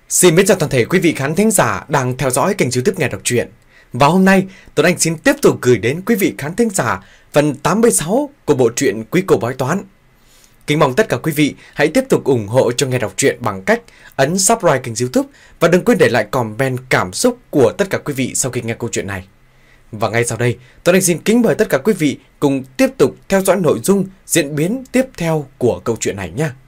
Xin mến chào toàn thể quý vị khán thính giả đang theo dõi kênh YouTube Nghe Đọc Truyện. Và hôm nay, Tuấn Anh xin tiếp tục gửi đến quý vị khán thính giả phần 86 của bộ truyện Quý Cô Bói Toán. Kính mong tất cả quý vị hãy tiếp tục ủng hộ cho Nghe Đọc Truyện bằng cách ấn subscribe kênh YouTube và đừng quên để lại comment cảm xúc của tất cả quý vị sau khi nghe câu chuyện này. Và ngay sau đây, Tuấn Anh xin kính mời tất cả quý vị cùng tiếp tục theo dõi nội dung diễn biến tiếp theo của câu chuyện này nhé.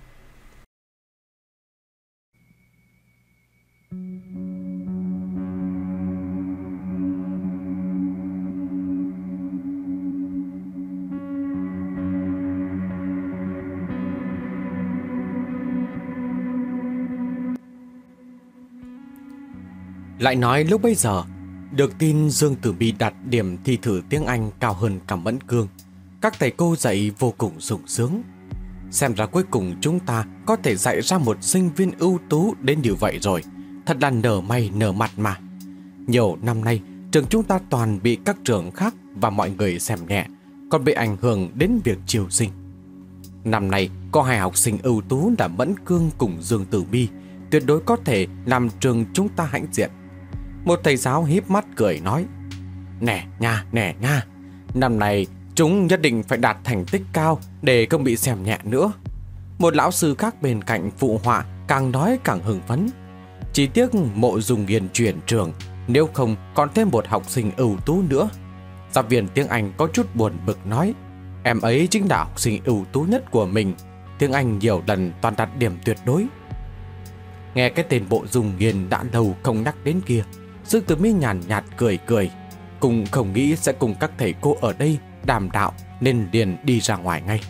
Lại nói lúc bấy giờ, được tin Dương Tử Mi đạt điểm thi thử tiếng Anh cao hơn cả Mẫn Cương. Các thầy cô dạy vô cùng sung sướng. Xem ra cuối cùng chúng ta có thể dạy ra một sinh viên ưu tú đến như vậy rồi. Thật là nở mày nở mặt mà. Nhiều năm nay, trường chúng ta toàn bị các trường khác và mọi người xem nhẹ, còn bị ảnh hưởng đến việc chiêu sinh. Năm nay, có hai học sinh ưu tú là Mẫn Cương cùng Dương Tử Mi, tuyệt đối có thể làm trường chúng ta hãnh diện. Một thầy giáo híp mắt cười nói: nè nha, năm nay chúng nhất định phải đạt thành tích cao để không bị xem nhẹ nữa. Một lão sư khác bên cạnh phụ họa càng nói càng hưng phấn. Chỉ tiếc Mộ Dung Nghiên chuyển trường, nếu không còn thêm một học sinh ưu tú nữa. Giáo viên tiếng Anh có chút buồn bực nói: em ấy chính là học sinh ưu tú nhất của mình, tiếng Anh nhiều lần toàn đạt điểm tuyệt đối. Nghe cái tên Mộ Dung Nghiên đã lâu không nhắc đến kia, Dương Tử Mi nhàn nhạt cười cười, cùng không nghĩ sẽ cùng các thầy cô ở đây đàm đạo nên liền đi ra ngoài ngay.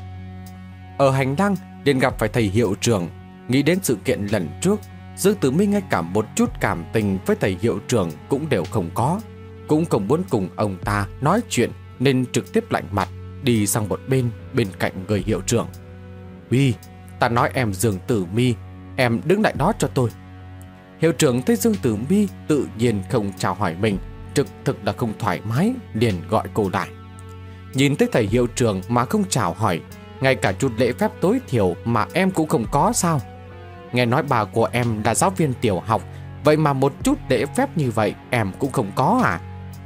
Ở hành lang liền gặp phải thầy hiệu trưởng. Nghĩ đến sự kiện lần trước, Dương Tử Mi ngay cả một chút cảm tình với thầy hiệu trưởng cũng đều không có, cũng không muốn cùng ông ta nói chuyện nên trực tiếp lạnh mặt đi sang một bên cạnh người hiệu trưởng. Uy, ta nói em Dương Tử Mi, em đứng lại đó cho tôi. Hiệu trưởng thấy Dương Tử Mi tự nhiên không chào hỏi mình, thực là không thoải mái, liền gọi cô lại. Nhìn thấy thầy hiệu trưởng mà không chào hỏi, ngay cả chút lễ phép tối thiểu mà em cũng không có sao? Nghe nói bà của em là giáo viên tiểu học, vậy mà một chút lễ phép như vậy em cũng không có à?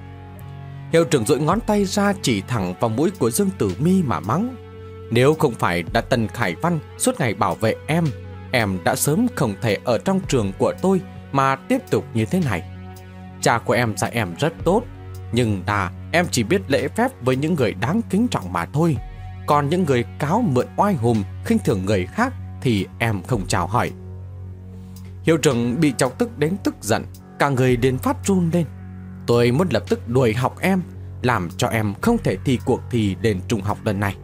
Hiệu trưởng duỗi ngón tay ra chỉ thẳng vào mũi của Dương Tử Mi mà mắng: nếu không phải là Tần Khải Văn suốt ngày bảo vệ em đã sớm không thể ở trong trường của tôi mà tiếp tục như thế này. Cha của em dạy em rất tốt, nhưng em chỉ biết lễ phép với những người đáng kính trọng mà thôi. Còn những người cáo mượn oai hùng, khinh thường người khác thì em không chào hỏi. Hiệu trưởng bị chọc tức đến tức giận, cả người liền phát run lên. Tôi muốn lập tức đuổi học em, làm cho em không thể thi cuộc thi lên trung học lần này.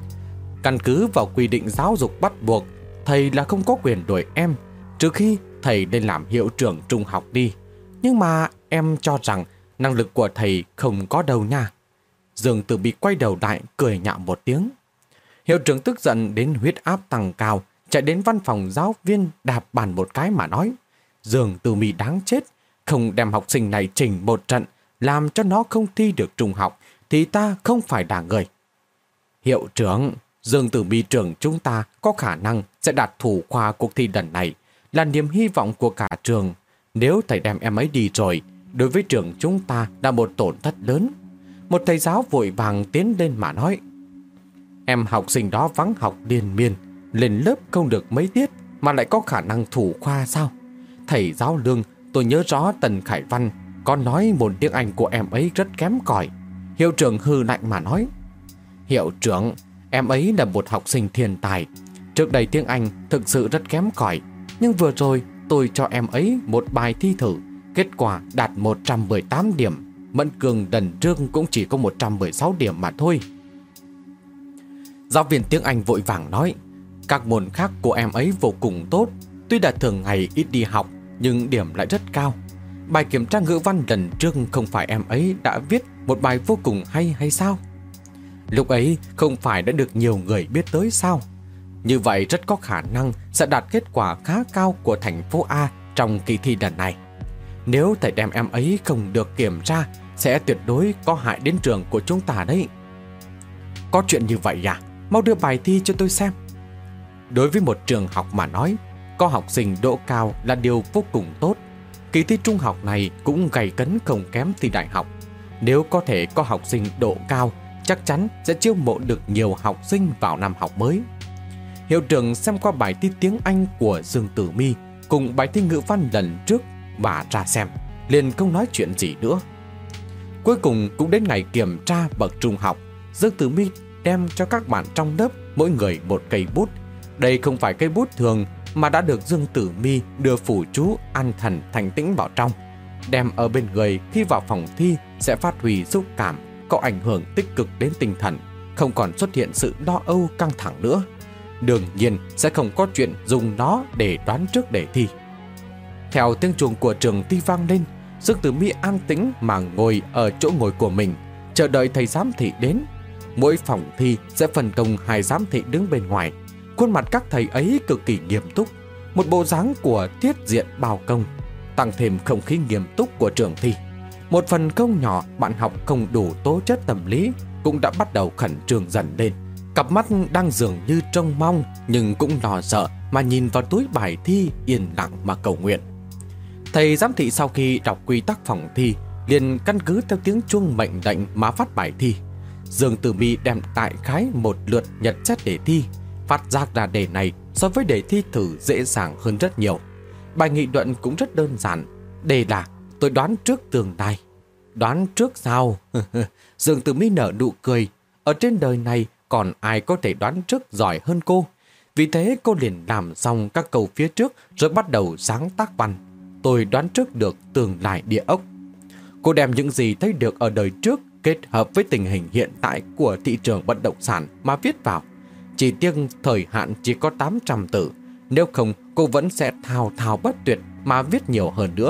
Căn cứ vào quy định giáo dục bắt buộc, thầy là không có quyền đuổi em, trừ khi thầy lên làm hiệu trưởng trung học đi. Nhưng mà em cho rằng năng lực của thầy không có đâu nha. Dương Tử Mi quay đầu lại cười nhạo một tiếng. Hiệu trưởng tức giận đến huyết áp tăng cao, chạy đến văn phòng giáo viên đạp bàn một cái mà nói: Dương Tử Mi đáng chết, không đem học sinh này chỉnh một trận, làm cho nó không thi được trung học thì ta không phải là người. Hiệu trưởng, Dương Tử Mi trường chúng ta có khả năng sẽ đạt thủ khoa cuộc thi lần này, là niềm hy vọng của cả trường. Nếu thầy đem em ấy đi rồi, đối với trường chúng ta là một tổn thất lớn. Một thầy giáo vội vàng tiến lên mà nói: em học sinh đó vắng học liên miên, lên lớp không được mấy tiết mà lại có khả năng thủ khoa sao? Thầy giáo Lương, tôi nhớ rõ Tần Khải Văn có nói môn tiếng Anh của em ấy rất kém cỏi. Hiệu trưởng hừ lạnh mà nói: hiệu trưởng, em ấy là một học sinh thiên tài. Trước đây tiếng Anh thực sự rất kém cỏi, nhưng vừa rồi tôi cho em ấy một bài thi thử, kết quả đạt 118 điểm. Mẫn Cương lần trước cũng chỉ có 116 điểm mà thôi. Giáo viên tiếng Anh vội vàng nói: các môn khác của em ấy vô cùng tốt, tuy đã thường ngày ít đi học nhưng điểm lại rất cao. Bài kiểm tra ngữ văn lần trước không phải em ấy đã viết một bài vô cùng hay sao? Lúc ấy không phải đã được nhiều người biết tới sao? Như vậy rất có khả năng sẽ đạt kết quả khá cao của thành phố A trong kỳ thi lần này. Nếu thầy đem em ấy không được kiểm tra, sẽ tuyệt đối có hại đến trường của chúng ta đấy. Có chuyện như vậy à? Mau đưa bài thi cho tôi xem. Đối với một trường học mà nói, Có học sinh đỗ cao là điều vô cùng tốt. Kỳ thi trung học này cũng gay cấn không kém thi đại học. Nếu có thể có học sinh đỗ cao, chắc chắn sẽ chiêu mộ được nhiều học sinh vào năm học mới. Hiệu trưởng xem qua bài thi tiếng Anh của Dương Tử Mi cùng bài thi ngữ văn lần trước và ra xem, liền không nói chuyện gì nữa. Cuối cùng cũng đến ngày kiểm tra bậc trung học, Dương Tử Mi đem cho các bạn trong lớp mỗi người một cây bút. Đây không phải cây bút thường mà đã được Dương Tử Mi đưa phù chú an thần thành tĩnh vào trong. Đem ở bên người khi vào phòng thi sẽ phát huy xúc cảm, có ảnh hưởng tích cực đến tinh thần, không còn xuất hiện sự lo âu căng thẳng nữa. Đương nhiên sẽ không có chuyện dùng nó để đoán trước đề thi. Theo tiếng chuông của trường thi vang lên, Dương Tử Mi an tĩnh mà ngồi ở chỗ ngồi của mình, chờ đợi thầy giám thị đến. Mỗi phòng thi sẽ phân công 2 giám thị đứng bên ngoài. Khuôn mặt các thầy ấy cực kỳ nghiêm túc, một bộ dáng của tiết diện bao công, tăng thêm không khí nghiêm túc của trường thi. Một phần không nhỏ bạn học không đủ tố chất tâm lý cũng đã bắt đầu khẩn trương dần lên. Cặp mắt đang dường như trông mong nhưng cũng lo sợ mà nhìn vào túi bài thi, yên lặng mà cầu nguyện. Thầy giám thị sau khi đọc quy tắc phòng thi liền căn cứ theo tiếng chuông mệnh lệnh mà phát bài thi. Dương Tử Mi đem đại khái một lượt nhận xét đề thi, phát giác ra đề này so với đề thi thử dễ dàng hơn rất nhiều. Bài nghị luận cũng rất đơn giản, đề là tôi đoán trước tương lai. Đoán trước sao? Dương Tử Mi nở nụ cười. Ở trên đời này còn ai có thể đoán trước giỏi hơn cô? Vì thế cô liền làm xong các câu phía trước rồi bắt đầu sáng tác văn. Tôi đoán trước được tương lai địa ốc. Cô đem những gì thấy được ở đời trước kết hợp với tình hình hiện tại của thị trường bất động sản mà viết vào. Chỉ tiếc thời hạn chỉ có 800 từ, nếu không cô vẫn sẽ thao thao bất tuyệt mà viết nhiều hơn nữa.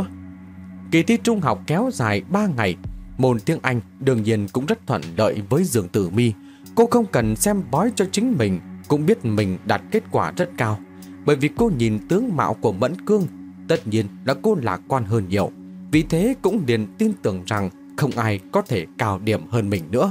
Kỳ thi trung học kéo dài 3 ngày, môn tiếng Anh đương nhiên cũng rất thuận lợi với Dương Tử Mi. Cô không cần xem bói cho chính mình cũng biết mình đạt kết quả rất cao, bởi vì cô nhìn tướng mạo của Mẫn Cương, tất nhiên là cô lạc quan hơn nhiều. Vì thế cũng liền tin tưởng rằng không ai có thể cao điểm hơn mình nữa.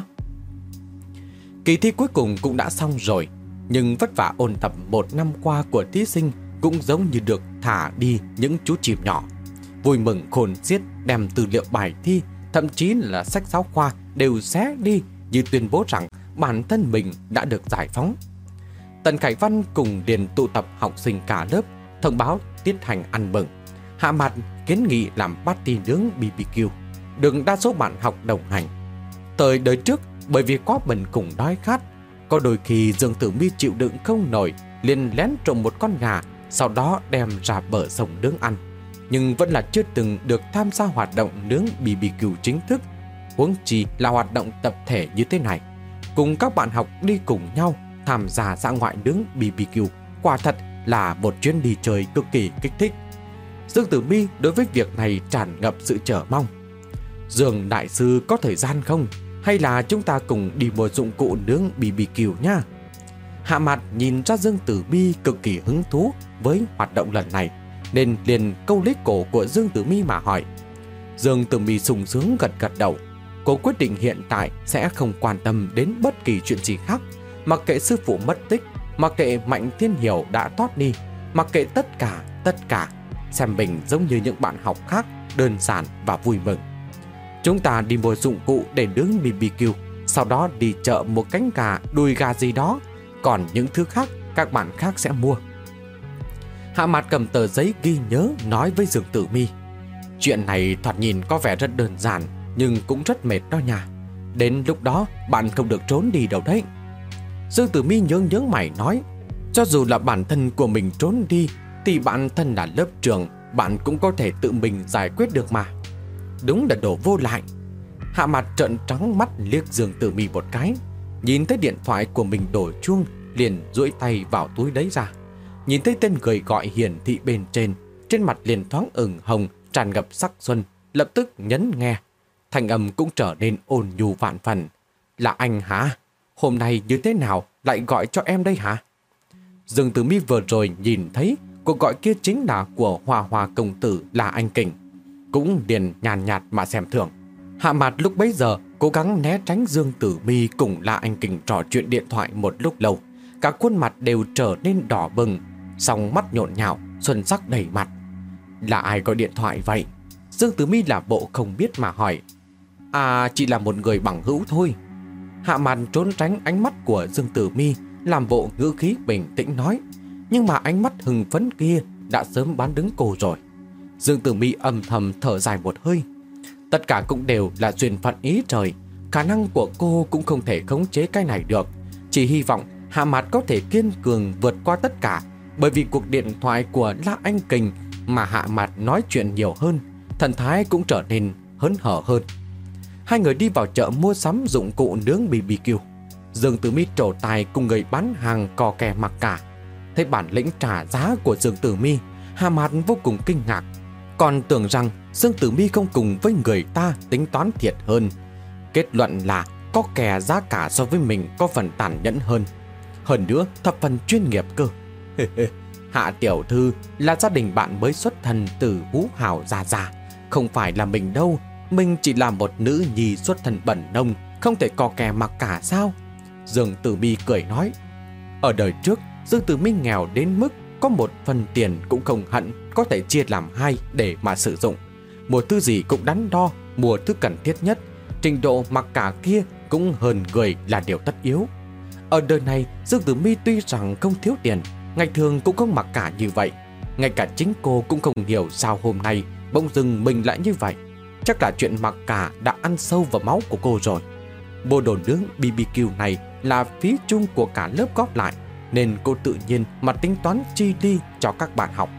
Kỳ thi cuối cùng cũng đã xong rồi, nhưng vất vả ôn tập 1 năm qua của thí sinh cũng giống như được thả đi những chú chim nhỏ. Vui mừng khôn xiết đem tư liệu bài thi, thậm chí là sách giáo khoa đều xé đi như tuyên bố rằng bản thân mình đã được giải phóng. Tần Khải Văn cùng liền tụ tập học sinh cả lớp, thông báo tiết hành ăn mừng. Hạ Mặt kiến nghị làm party nướng BBQ, được đa số bạn học đồng hành. Thời đời trước, bởi vì quá bần cùng đói khát, có đôi khi Dương Tử Mi chịu đựng không nổi, liền lén trộm một con gà, sau đó đem ra bờ sông nướng ăn. Nhưng vẫn là chưa từng được tham gia hoạt động nướng BBQ chính thức, huống chi là hoạt động tập thể như thế này. Cùng các bạn học đi cùng nhau tham gia dã ngoại nướng BBQ, quả thật là một chuyến đi chơi cực kỳ kích thích. Dương Tử Mi đối với việc này tràn ngập sự chờ mong. Dương đại sư có thời gian không? Hay là chúng ta cùng đi mua dụng cụ nướng BBQ nha? Hạ Mặt nhìn ra Dương Tử Mi cực kỳ hứng thú với hoạt động lần này, nên liền câu lấy cổ của Dương Tử Mi mà hỏi. Dương Tử Mi sung sướng gật gật đầu. Cô quyết định hiện tại sẽ không quan tâm đến bất kỳ chuyện gì khác, mặc kệ sư phụ mất tích, mặc kệ Mạnh Thiên Hiểu đã thoát đi, mặc kệ tất cả, xem mình giống như những bạn học khác, đơn giản và vui mừng. Chúng ta đi mua dụng cụ để nướng BBQ, sau đó đi chợ mua cánh gà, đùi gà gì đó, còn những thứ khác các bạn khác sẽ mua. Hạ Mặt cầm tờ giấy ghi nhớ nói với Dương Tử Mi. Chuyện này thoạt nhìn có vẻ rất đơn giản, nhưng cũng rất mệt đó nha. Đến lúc đó bạn không được trốn đi đâu đấy. Dương Tử Mi nhướng mày nói, cho dù là bản thân của mình trốn đi thì bản thân là lớp trưởng, bạn cũng có thể tự mình giải quyết được mà. Đúng là đồ vô lại. Hạ Mặt trợn trắng mắt liếc Dương Tử Mi một cái, nhìn thấy điện thoại của mình đổ chuông, liền duỗi tay vào túi lấy ra. Nhìn thấy tên người gọi hiển thị bên trên mặt liền thoáng ửng hồng, tràn ngập sắc xuân, lập tức nhấn nghe. Thanh âm cũng trở nên ôn nhu vạn phần. Là anh hả? Hôm nay như thế nào lại gọi cho em đây hả? Dương Tử Mi vừa rồi nhìn thấy cuộc gọi kia chính là của Hoa Hoa công tử là anh Kình, cũng liền nhàn nhạt mà xem thường. Hạ Mặt lúc bấy giờ cố gắng né tránh Dương Tử Mi cùng là anh Kình trò chuyện điện thoại một lúc lâu, cả khuôn mặt đều trở nên đỏ bừng, song mắt nhộn nhạo, xuân sắc đầy mặt. Là ai gọi điện thoại vậy? Dương Tử Mi là bộ không biết mà hỏi. À, chỉ là một người bằng hữu thôi. Hạ Mạn trốn tránh ánh mắt của Dương Tử Mi, làm bộ ngữ khí bình tĩnh nói. Nhưng mà ánh mắt hưng phấn kia đã sớm bán đứng cô rồi. Dương Tử Mi âm thầm thở dài một hơi. Tất cả cũng đều là duyên phận ý trời. Khả năng của cô cũng không thể khống chế cái này được. Chỉ hy vọng Hạ Mạt có thể kiên cường vượt qua tất cả. Bởi vì cuộc điện thoại của La Anh Kình mà Hạ Mạt nói chuyện nhiều hơn, thần thái cũng trở nên hớn hở hơn. Hai người đi vào chợ mua sắm dụng cụ nướng BBQ. Dương Tử Mi trổ tài cùng người bán hàng cò kè mặc cả. Thấy bản lĩnh trả giá của Dương Tử Mi, Hạ Mạt vô cùng kinh ngạc. Còn tưởng rằng Dương Tử Mi không cùng với người ta tính toán thiệt hơn. Kết luận là có kè giá cả so với mình có phần tàn nhẫn hơn. Hơn nữa thập phần chuyên nghiệp cơ. Hạ tiểu thư là gia đình bạn mới xuất thân từ Hú Hào già, không phải là mình đâu. Mình chỉ là một nữ nhi xuất thân bẩn nông, không thể cò kè mặc cả sao? Dương Tử Mi cười nói. Ở đời trước, Dương Tử Mi nghèo đến mức có một phần tiền cũng không hận có thể chia làm hai để mà sử dụng. Mua thứ gì cũng đắn đo, mua thứ cần thiết nhất. Trình độ mặc cả kia cũng hơn người là điều tất yếu. Ở đời này, Dương Tử Mi tuy rằng không thiếu tiền, ngày thường cũng không mặc cả như vậy. Ngay cả chính cô cũng không hiểu sao hôm nay bỗng dưng mình lại như vậy. Chắc là chuyện mặc cả đã ăn sâu vào máu của cô rồi. Bộ đồ nướng BBQ này là phí chung của cả lớp góp lại, nên cô tự nhiên mà tính toán chi đi cho các bạn học.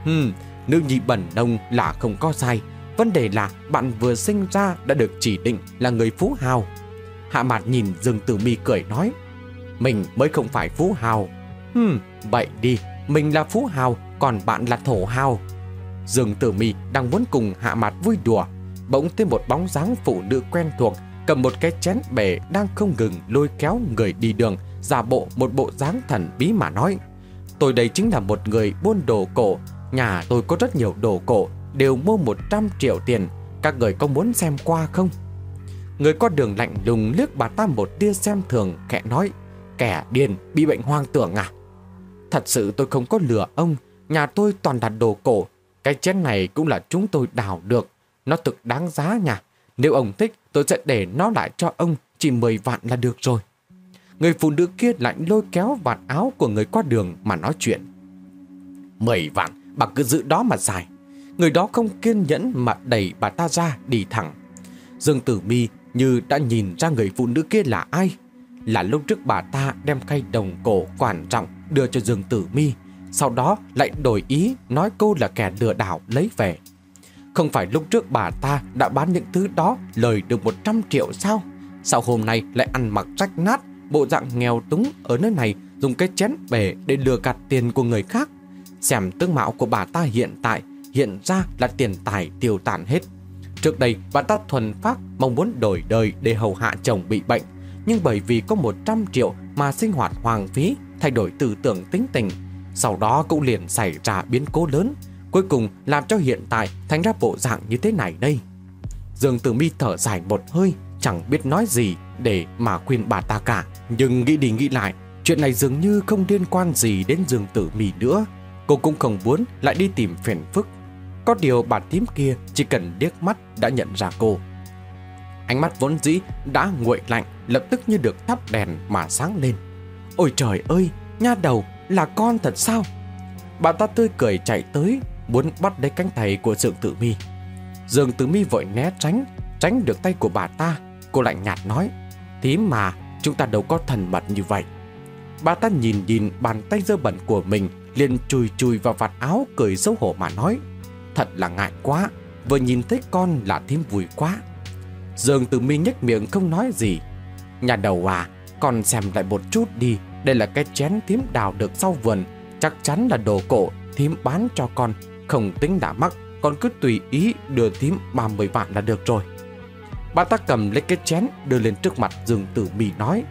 Nữ nhi bẩn nông là không có sai. Vấn đề là bạn vừa sinh ra đã được chỉ định là người phú hào. Hạ Mạt nhìn Dương Tử Mi cười nói. Mình mới không phải phú hào. Vậy đi, mình là phú hào, còn bạn là thổ hào. Dương Tử Mi đang muốn cùng Hạ Mạt vui đùa, bỗng thấy một bóng dáng phụ nữ quen thuộc cầm một cái chén bể đang không ngừng lôi kéo người đi đường, giả bộ một bộ dáng thần bí mà nói. Tôi đây chính là một người buôn đồ cổ. Nhà tôi có rất nhiều đồ cổ, đều mua 100 triệu tiền. Các người có muốn xem qua không? Người qua đường lạnh lùng liếc bà ta một tia xem thường, khẽ nói. Kẻ điên, bị bệnh hoang tưởng à? Thật sự tôi không có lừa ông. Nhà tôi toàn là đồ cổ. Cái chén này cũng là chúng tôi đào được. Nó thực đáng giá nha. Nếu ông thích, tôi sẽ để nó lại cho ông. Chỉ 10 vạn là được rồi. Người phụ nữ kia lại lôi kéo vạt áo của người qua đường mà nói chuyện. 10 vạn, bà cứ giữ đó mà xài. Người đó không kiên nhẫn mà đẩy bà ta ra đi thẳng. Dương Tử Mi như đã nhìn ra người phụ nữ kia là ai. Là lúc trước bà ta đem khay đồng cổ quan trọng đưa cho Dương Tử Mi, sau đó lại đổi ý nói cô là kẻ lừa đảo lấy về. Không phải lúc trước bà ta đã bán những thứ đó lời được 100 triệu sao? Sao hôm nay lại ăn mặc rách nát, bộ dạng nghèo túng ở nơi này, dùng cái chén bể để lừa gạt tiền của người khác? Xem tướng mạo của bà ta hiện ra là tiền tài tiêu tàn hết. Trước đây bà ta thuần phác mong muốn đổi đời để hầu hạ chồng bị bệnh, nhưng bởi vì có 100 triệu mà sinh hoạt hoang phí, thay đổi tư tưởng tính tình. Sau đó cũng liền xảy ra biến cố lớn, cuối cùng làm cho hiện tại thành ra bộ dạng như thế này đây. Dương Tử Mi thở dài một hơi, chẳng biết nói gì để mà khuyên bà ta cả. Nhưng nghĩ đi nghĩ lại, chuyện này dường như không liên quan gì đến Dương Tử Mi nữa. Cô cũng không muốn lại đi tìm phiền phức. Có điều bà tím kia chỉ cần liếc mắt đã nhận ra cô. Ánh mắt vốn dĩ đã nguội lạnh lập tức như được thắp đèn mà sáng lên. Ôi trời ơi, nha đầu, là con thật sao? Bà ta tươi cười chạy tới, muốn bắt lấy cánh tay của Dương Tử Mi. Dương Tử Mi vội né tránh được tay của bà ta. Cô lạnh nhạt nói. Thím mà, chúng ta đâu có thân mật như vậy. Bà ta nhìn bàn tay dơ bẩn của mình, liền chùi vào vạt áo, cười xấu hổ mà nói. Thật là ngại quá, vừa nhìn thấy con là thím vui quá. Dương Tử Mi nhếch miệng không nói gì. Nhà đầu à, con xem lại một chút đi. Đây là cái chén thím đào được sau vườn, chắc chắn là đồ cổ. Thím bán cho con, không tính đã mắc. Con cứ tùy ý đưa thím 30 vạn là được rồi. Bà ta cầm lấy cái chén đưa lên trước mặt Dương Tử Mi nói.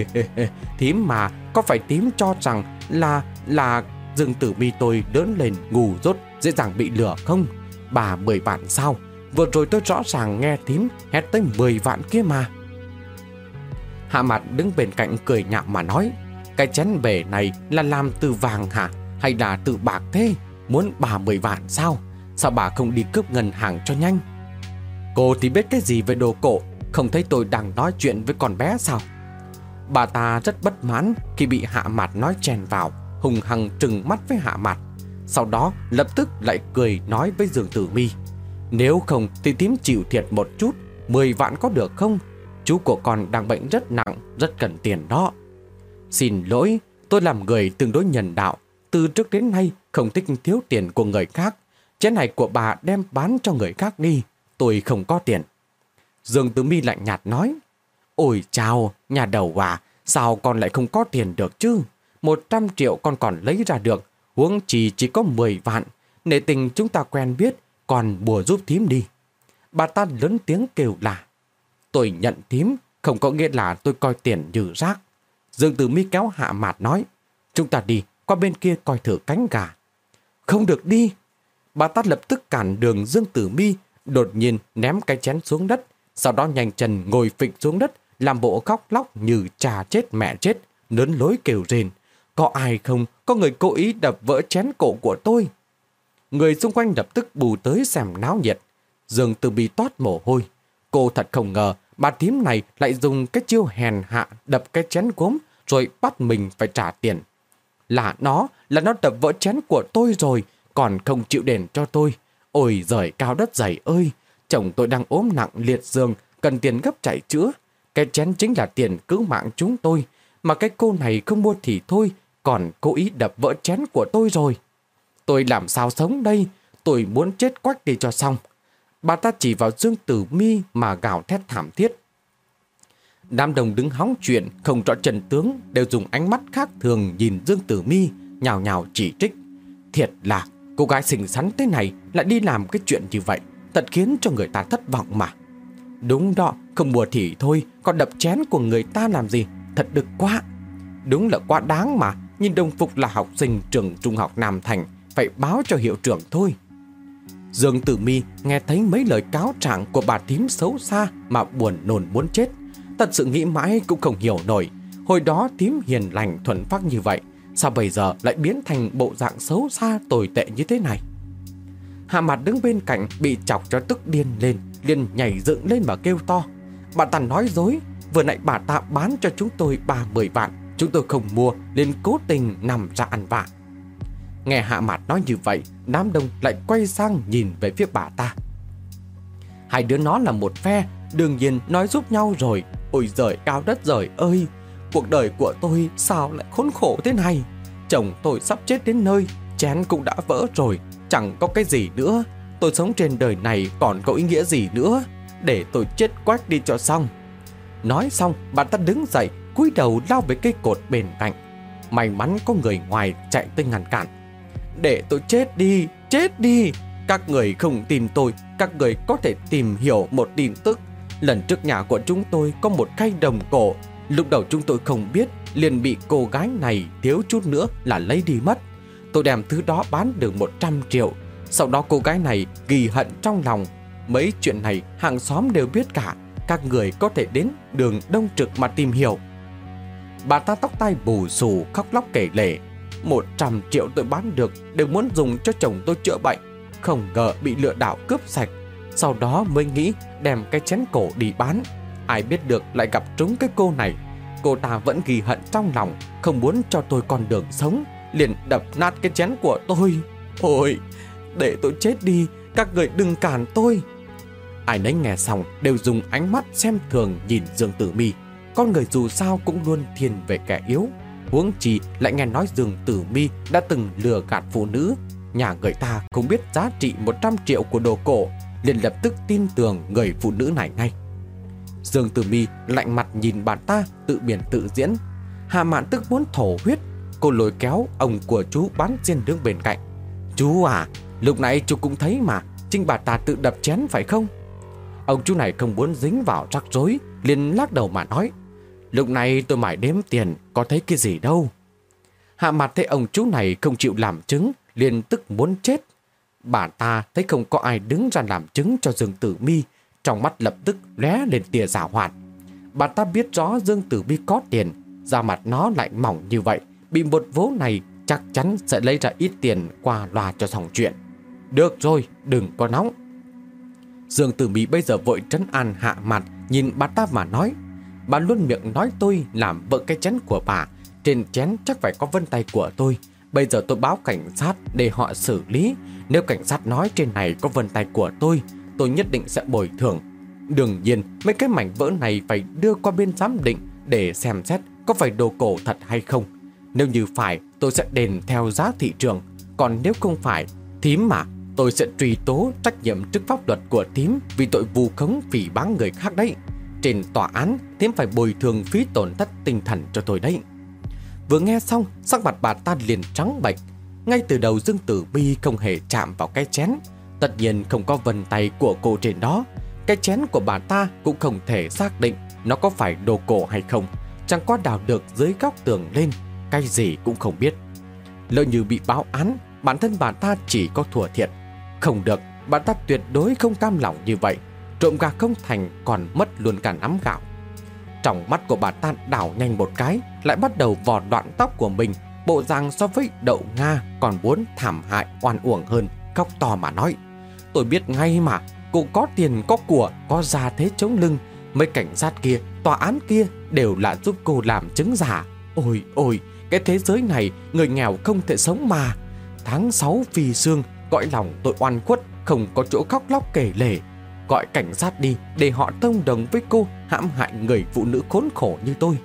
Thím mà, có phải thím cho rằng là Dương Tử Mi tôi lớn lên ngu dốt, dễ dàng bị lừa không? 30 vạn sao? Vừa rồi tôi rõ ràng nghe thím hét tới 10 vạn kia mà. Hạ Mạt đứng bên cạnh cười nhạo mà nói. Cái chén bể này là làm từ vàng hả? Hay là từ bạc thế? muốn 30 vạn sao? Sao bà không đi cướp ngân hàng cho nhanh? Cô thì biết cái gì về đồ cổ, không thấy tôi đang nói chuyện với con bé sao? Bà ta rất bất mãn khi bị Hạ Mạt nói chen vào, hùng hăng trừng mắt với Hạ Mạt. Sau đó lập tức lại cười nói với Dương Tử Mi: nếu không thì thím chịu thiệt một chút, 10 vạn có được không? Chú của con đang bệnh rất nặng, rất cần tiền đó. Xin lỗi, tôi làm người tương đối nhân đạo, từ trước đến nay không thích thiếu tiền của người khác. Chén này của bà đem bán cho người khác đi, tôi không có tiền. Dương Tử Mi lạnh nhạt nói: ôi chào, nhà đầu à, sao con lại không có tiền được chứ? 100 triệu con còn lấy ra được, huống chỉ có 10 vạn. Nể tình chúng ta quen biết, còn bùa giúp thím đi. Bà ta lớn tiếng kêu là: tôi nhận thím, không có nghĩa là tôi coi tiền như rác. Dương Tử Mi kéo Hạ Mạt nói: chúng ta đi qua bên kia coi thử cánh gà. Không được đi. Bà ta lập tức cản đường Dương Tử Mi, đột nhiên ném cái chén xuống đất, sau đó nhanh chân ngồi phịch xuống đất, làm bộ khóc lóc như cha chết mẹ chết, lớn lối kêu rền: có ai không? Có người cố ý đập vỡ chén cổ của tôi. Người xung quanh lập tức bù tới xem náo nhiệt. Dương Tử Mi toát mồ hôi. Cô thật không ngờ bà thím này lại dùng cái chiêu hèn hạ đập cái chén gốm rồi bắt mình phải trả tiền. Là nó đập vỡ chén của tôi rồi, còn không chịu đền cho tôi. Ôi giời cao đất dày ơi, chồng tôi đang ốm nặng liệt giường, cần tiền gấp chạy chữa. Cái chén chính là tiền cứu mạng chúng tôi, mà cái cô này không mua thì thôi, còn cố ý đập vỡ chén của tôi rồi. Tôi làm sao sống đây? Tôi muốn chết quách đi cho xong. Bà ta chỉ vào Dương Tử Mi mà gào thét thảm thiết. Đám đông đứng hóng chuyện không rõ chân tướng đều dùng ánh mắt khác thường nhìn Dương Tử Mi, nhào nhào chỉ trích. Thiệt là cô gái xinh xắn thế này lại đi làm cái chuyện như vậy, thật khiến cho người ta thất vọng mà. Đúng đó, không mua thì thôi, còn đập chén của người ta làm gì? Thật đực quá. Đúng là quá đáng mà, nhìn đồng phục là học sinh trường trung học Nam Thành, phải báo cho hiệu trưởng thôi. Dương Tử Mi nghe thấy mấy lời cáo trạng của bà thím xấu xa mà buồn nôn muốn chết. Thật sự nghĩ mãi cũng không hiểu nổi. Hồi đó thím hiền lành thuần phác như vậy, sao bây giờ lại biến thành bộ dạng xấu xa tồi tệ như thế này? Hạ Mạt đứng bên cạnh bị chọc cho tức điên lên, liền nhảy dựng lên mà kêu to: bà ta nói dối, vừa nãy bà ta bán cho chúng tôi 30 vạn, chúng tôi không mua nên cố tình nằm ra ăn vạ. Nghe Hạ Mạt nói như vậy, đám đông lại quay sang nhìn về phía bà ta. Hai đứa nó là một phe, đương nhiên nói giúp nhau rồi. Ôi giời cao đất trời ơi, cuộc đời của tôi sao lại khốn khổ thế này? Chồng tôi sắp chết đến nơi, chén cũng đã vỡ rồi, chẳng có cái gì nữa. Tôi sống trên đời này còn có ý nghĩa gì nữa? Để tôi chết quách đi cho xong. Nói xong, bà ta đứng dậy, cúi đầu lao về cây cột bên cạnh. May mắn có người ngoài chạy tới ngăn cản. Để tôi chết đi, chết đi. Các người không tin tôi, các người có thể tìm hiểu một tin tức. Lần trước nhà của chúng tôi có một khay đồng cổ. Lúc đầu chúng tôi không biết, liền bị cô gái này thiếu chút nữa là lấy đi mất. Tôi đem thứ đó bán được 100 triệu. Sau đó cô gái này ghi hận trong lòng. Mấy chuyện này hàng xóm đều biết cả. Các người có thể đến đường Đông Trực mà tìm hiểu. Bà ta tóc tai bù xù khóc lóc kể lể. 100 triệu tôi bán được đều muốn dùng cho chồng tôi chữa bệnh, không ngờ bị lừa đảo cướp sạch. Sau đó mới nghĩ đem cái chén cổ đi bán. Ai biết được lại gặp trúng cái cô này. Cô ta vẫn ghi hận trong lòng, không muốn cho tôi con đường sống, liền đập nát cái chén của tôi. Ôi, để tôi chết đi, các người đừng cản tôi. Ai nấy nghe xong đều dùng ánh mắt xem thường nhìn Dương Tử Mi. Con người dù sao cũng luôn thiên về kẻ yếu, huống chi lại nghe nói Dương Tử Mi đã từng lừa gạt phụ nữ. Nhà người ta không biết giá trị 100 triệu của đồ cổ, liền lập tức tin tưởng người phụ nữ này ngay. Dương Tử Mi lạnh mặt nhìn bà ta tự biện tự diễn. Hạ Mạn tức muốn thổ huyết. Cô lôi kéo ông của chú bán xiên đứng bên cạnh. Chú à, lúc nãy chú cũng thấy mà, chính bà ta tự đập chén phải không? Ông chú này không muốn dính vào rắc rối, liền lắc đầu mà nói. Lúc này tôi mải đếm tiền, có thấy cái gì đâu. Hạ Mạt thấy ông chú này không chịu làm chứng, liền tức muốn chết. Bà ta thấy không có ai đứng ra làm chứng cho Dương Tử Mi, trong mắt lập tức lóe lên tia giảo hoạt. Bà ta biết rõ Dương Tử Mi có tiền, da mặt nó lại mỏng như vậy, bị một vố này chắc chắn sẽ lấy ra ít tiền qua loa cho xong chuyện. Được rồi, đừng có nóng. Dương Tử Mi bây giờ vội trấn an hạ mặt, nhìn bà ta mà nói. Bà luôn miệng nói tôi làm vợ cái chén của bà, trên chén chắc phải có vân tay của tôi. Bây giờ tôi báo cảnh sát để họ xử lý. Nếu cảnh sát nói trên này có vân tay của tôi nhất định sẽ bồi thường. Đương nhiên mấy cái mảnh vỡ này phải đưa qua bên giám định để xem xét có phải đồ cổ thật hay không. Nếu như phải, tôi sẽ đền theo giá thị trường. Còn nếu không phải, thím mà, tôi sẽ truy tố trách nhiệm trước pháp luật của thím vì tội vu khống phỉ báng người khác đấy. Trên tòa án, thím phải bồi thường phí tổn thất tinh thần cho tôi đấy. Vừa nghe xong, sắc mặt bà ta liền trắng bệch. Ngay từ đầu Dương Tử Mi không hề chạm vào cái chén. Tất nhiên không có vân tay của cô trên đó. Cái chén của bà ta cũng không thể xác định nó có phải đồ cổ hay không. Chẳng có đào được dưới góc tường lên, cái gì cũng không biết. Lỡ như bị báo án, bản thân bà ta chỉ có thua thiệt. Không được, bà ta tuyệt đối không cam lòng như vậy. Trộm gà không thành còn mất luôn cả nắm gạo. Trong mắt của bà ta đảo nhanh một cái, lại bắt đầu vò đoạn tóc của mình. Bộ dạng so với Đậu Nga còn muốn thảm hại oan uổng hơn, khóc to mà nói. Tôi biết ngay mà, cô có tiền có của, có gia thế chống lưng. Mấy cảnh sát kia, tòa án kia đều là giúp cô làm chứng giả. Ôi ôi, cái thế giới này người nghèo không thể sống mà. Tháng 6 phi sương, cõi lòng tôi oan khuất, không có chỗ khóc lóc kể lể. Gọi cảnh sát đi để họ thông đồng với cô hãm hại người phụ nữ khốn khổ như tôi.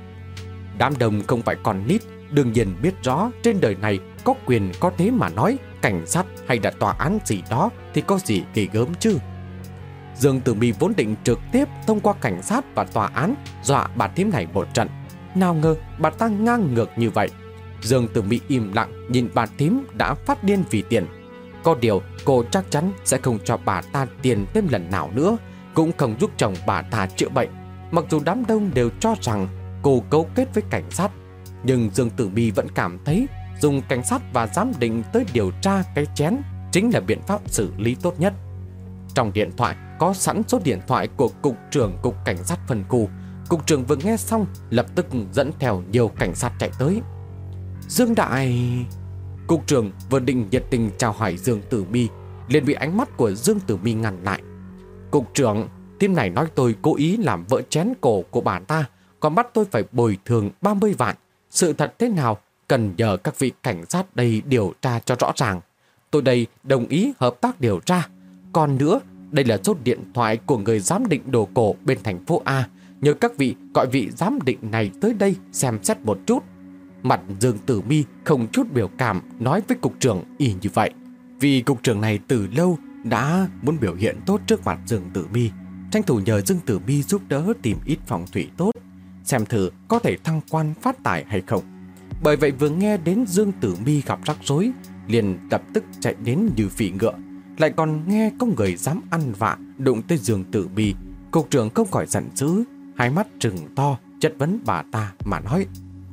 Đám đông không phải con nít, đương nhiên biết rõ trên đời này có quyền có thế mà nói cảnh sát hay là tòa án gì đó thì có gì ghê gớm chứ. Dương Tử Mi vốn định trực tiếp thông qua cảnh sát và tòa án dọa bà thím này một trận. Nào ngờ bà ta ngang ngược như vậy. Dương Tử Mi im lặng nhìn bà thím đã phát điên vì tiền. Có điều cô chắc chắn sẽ không cho bà ta tiền thêm lần nào nữa, cũng không giúp chồng bà ta chữa bệnh. Mặc dù đám đông đều cho rằng cô cấu kết với cảnh sát, nhưng Dương Tử Mi vẫn cảm thấy dùng cảnh sát và giám định tới điều tra cái chén chính là biện pháp xử lý tốt nhất. Trong điện thoại có sẵn số điện thoại của cục trưởng cục cảnh sát phân khu. Cục trưởng vừa nghe xong lập tức dẫn theo nhiều cảnh sát chạy tới. Dương đại... Cục trưởng vừa định nhiệt tình chào hỏi Dương Tử Mi, liền bị ánh mắt của Dương Tử Mi ngăn lại. Cục trưởng, team này nói tôi cố ý làm vỡ chén cổ của bà ta, còn bắt tôi phải bồi thường 30 vạn. Sự thật thế nào cần nhờ các vị cảnh sát đây điều tra cho rõ ràng. Tôi đây đồng ý hợp tác điều tra. Còn nữa, đây là số điện thoại của người giám định đồ cổ bên thành phố A. Nhờ các vị gọi vị giám định này tới đây xem xét một chút. Mặt Dương Tử Mi không chút biểu cảm nói với cục trưởng y như vậy. Vì cục trưởng này từ lâu đã muốn biểu hiện tốt trước mặt Dương Tử Mi, tranh thủ nhờ Dương Tử Mi giúp đỡ tìm ít phong thủy tốt, xem thử có thể thăng quan phát tài hay không. Bởi vậy vừa nghe đến Dương Tử Mi gặp rắc rối, liền lập tức chạy đến như phỉ ngựa. Lại còn nghe có người dám ăn vạ đụng tới Dương Tử Mi, cục trưởng không khỏi giận dữ, hai mắt trừng to chất vấn bà ta mà nói: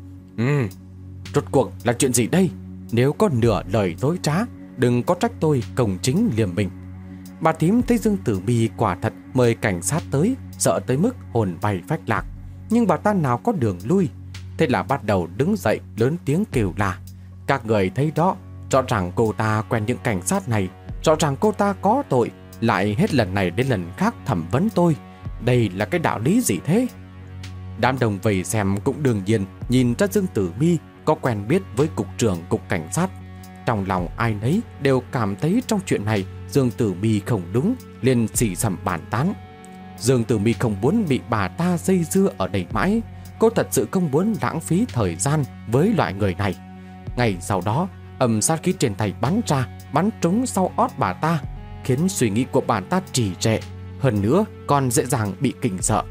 Rốt cuộc là chuyện gì đây? Nếu có nửa lời dối trá, đừng có trách tôi công chính liềm mình. Bà thím thấy Dương Tử Mi quả thật mời cảnh sát tới, sợ tới mức hồn bay phách lạc, nhưng bà ta nào có đường lui. Thế là bắt đầu đứng dậy lớn tiếng kêu la. Các người thấy đó, rõ ràng cô ta quen những cảnh sát này, rõ ràng cô ta có tội, lại hết lần này đến lần khác thẩm vấn tôi. Đây là cái đạo lý gì thế? Đám đông vây xem cũng đương nhiên nhìn ra Dương Tử Mi có quen biết với cục trưởng cục cảnh sát. Trong lòng ai nấy đều cảm thấy trong chuyện này Dương Tử Mi không đúng, liền xì xầm bàn tán. Dương Tử Mi không muốn bị bà ta dây dưa ở đây mãi. Cô thật sự không muốn lãng phí thời gian với loại người này. Ngày sau đó, âm sát khí trên tay bắn ra, bắn trúng sau ót bà ta, khiến suy nghĩ của bà ta trì trệ, hơn nữa còn dễ dàng bị kinh sợ.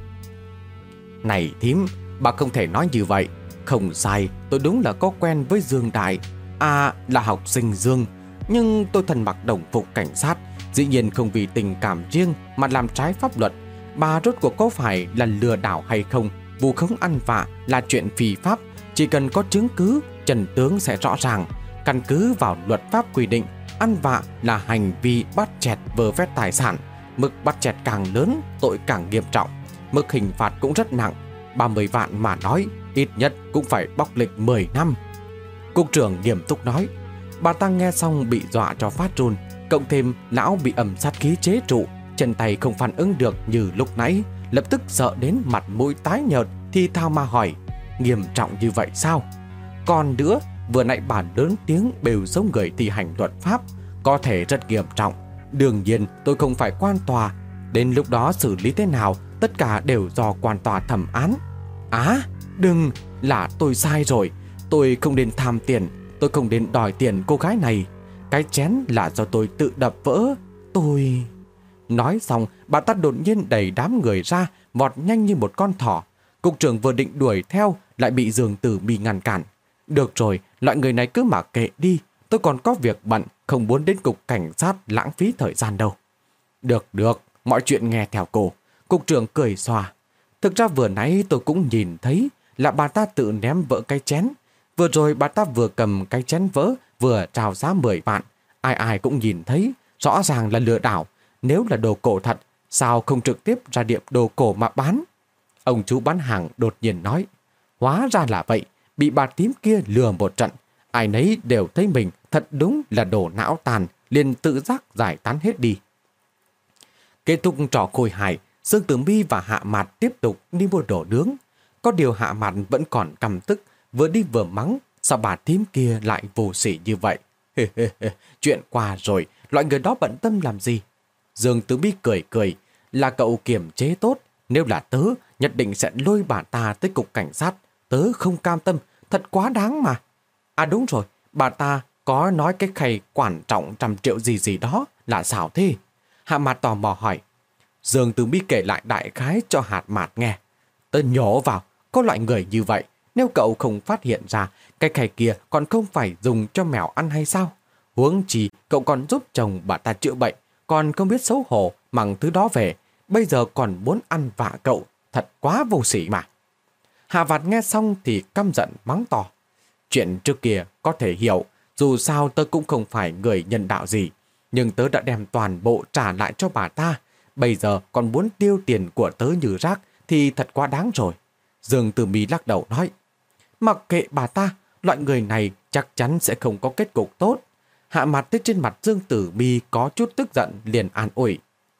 Này thím, bà không thể nói như vậy. Không sai, tôi đúng là có quen với Dương đại, là học sinh Dương. Nhưng tôi thân mặc đồng phục cảnh sát, dĩ nhiên không vì tình cảm riêng mà làm trái pháp luật. Bà rốt cuộc có phải là lừa đảo hay không, vu khống ăn vạ là chuyện phi pháp. Chỉ cần có chứng cứ, trần tướng sẽ rõ ràng. Căn cứ vào luật pháp quy định, ăn vạ là hành vi bắt chẹt vơ vét tài sản. Mức bắt chẹt càng lớn, tội càng nghiêm trọng. Mức hình phạt cũng rất nặng, 30 vạn mà nói, ít nhất cũng phải bóc lịch 10 năm. Cục trưởng nghiêm túc nói. Bà ta nghe xong bị dọa cho phát run, cộng thêm lão bị ẩm sát khí chế trụ, chân tay không phản ứng được như lúc nãy, lập tức sợ đến mặt mũi tái nhợt, thì thào mà hỏi: nghiêm trọng như vậy sao? Còn nữa, vừa nãy bà lớn tiếng bêu xấu người thi hành luật pháp, có thể rất nghiêm trọng. Đương nhiên tôi không phải quan tòa, đến lúc đó xử lý thế nào tất cả đều do quan tòa thẩm án. Đừng, là tôi sai rồi, tôi không nên tham tiền, tôi không nên đòi tiền cô gái này. Cái chén là do tôi tự đập vỡ, tôi... Nói xong, bà ta đột nhiên đẩy đám người ra, vọt nhanh như một con thỏ. Cục trưởng vừa định đuổi theo, lại bị Dương Tử Mi ngăn cản. Được rồi, loại người này cứ mặc kệ đi, tôi còn có việc bận, không muốn đến cục cảnh sát lãng phí thời gian đâu. Được, mọi chuyện nghe theo cô. Cục trưởng cười xòa. Thực ra vừa nãy tôi cũng nhìn thấy là bà ta tự ném vỡ cái chén. Vừa rồi bà ta vừa cầm cái chén vỡ, vừa trao giá 10 vạn. Ai cũng nhìn thấy, rõ ràng là lừa đảo. Nếu là đồ cổ thật, sao không trực tiếp ra tiệm đồ cổ mà bán? Ông chú bán hàng đột nhiên nói. Hóa ra là vậy, bị bà tím kia lừa một trận. Ai nấy đều thấy mình thật đúng là đồ não tàn, liền tự giác giải tán hết đi. Kết thúc trò khôi hài, Dương Tử Mi và Hạ Mạt tiếp tục đi mua đồ nướng. Có điều Hạ Mạt vẫn còn căm tức, vừa đi vừa mắng, sao bà tím kia lại vô sỉ như vậy? Chuyện qua rồi, loại người đó bận tâm làm gì? Dương Tử Mi cười, là cậu kiềm chế tốt, nếu là tớ, nhất định sẽ lôi bà ta tới cục cảnh sát, tớ không cam tâm, thật quá đáng mà. Đúng rồi, bà ta có nói cái khay quan trọng 100 triệu gì đó là sao thế? Hạ Mạt tò mò hỏi. Dương Tử Mi kể lại đại khái cho Hạ Mạt nghe. Tớ nhổ vào, có loại người như vậy, nếu cậu không phát hiện ra, cái khay kia còn không phải dùng cho mèo ăn hay sao? Huống chi cậu còn giúp chồng bà ta chữa bệnh, còn không biết xấu hổ mang thứ đó về, bây giờ còn muốn ăn vạ cậu, thật quá vô sỉ mà. Hạ Vạt nghe xong thì căm giận mắng to. Chuyện trước kia có thể hiểu, dù sao tớ cũng không phải người nhân đạo gì, nhưng tớ đã đem toàn bộ trả lại cho bà ta, bây giờ còn muốn tiêu tiền của tớ như rác thì thật quá đáng rồi. Dương Tử Mi lắc đầu nói. Mặc kệ bà ta, loại người này chắc chắn sẽ không có kết cục tốt. Hạ Mạt thấy trên mặt Dương Tử Mi có chút tức giận liền an ủi.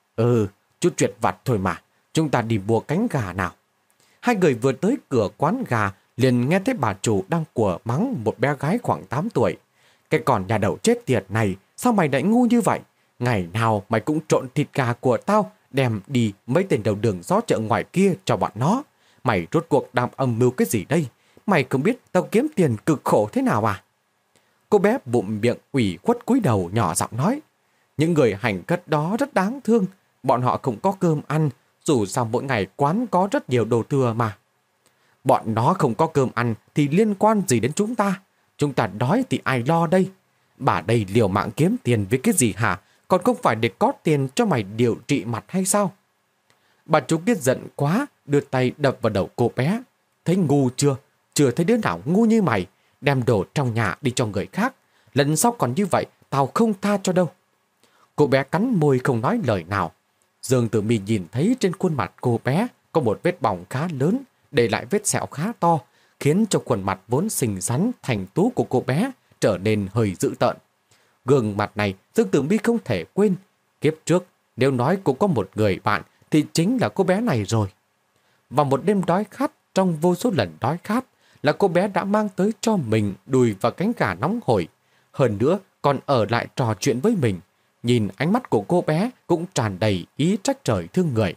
Chút chuyện vặt thôi mà, chúng ta đi mua cánh gà nào. Hai người vừa tới cửa quán gà liền nghe thấy bà chủ đang của mắng một bé gái khoảng 8 tuổi. Cái con nhà đầu chết tiệt này, sao mày lại ngu như vậy? Ngày nào mày cũng trộn thịt gà của tao, đem đi mấy tên đầu đường gió chợ ngoài kia cho bọn nó. Mày rốt cuộc đang âm mưu cái gì đây? Mày không biết tao kiếm tiền cực khổ thế nào à? Cô bé bụm miệng ủy khuất cúi đầu nhỏ giọng nói. Những người hành khất đó rất đáng thương, bọn họ không có cơm ăn, dù sao mỗi ngày quán có rất nhiều đồ thừa mà. Bọn nó không có cơm ăn thì liên quan gì đến chúng ta? Chúng ta đói thì ai lo đây? Bà đây liều mạng kiếm tiền với cái gì hả? Còn không phải để có tiền cho mày điều trị mặt hay sao? Bà chú kia giận quá, đưa tay đập vào đầu cô bé. Thấy ngu chưa? Chưa thấy đứa nào ngu như mày. Đem đồ trong nhà đi cho người khác. Lần sau còn như vậy, tao không tha cho đâu. Cô bé cắn môi không nói lời nào. Dương Tử Mi nhìn thấy trên khuôn mặt cô bé có một vết bỏng khá lớn, để lại vết sẹo khá to, khiến cho khuôn mặt vốn xinh xắn thành tú của cô bé trở nên hơi dữ tợn. Gương mặt này Dương Tử Mi không thể quên. Kiếp trước, nếu nói cô có một người bạn thì chính là cô bé này rồi. Vào một đêm đói khát, trong vô số lần đói khát, là cô bé đã mang tới cho mình đùi và cánh gà nóng hổi. Hơn nữa còn ở lại trò chuyện với mình. Nhìn ánh mắt của cô bé cũng tràn đầy ý trách trời thương người.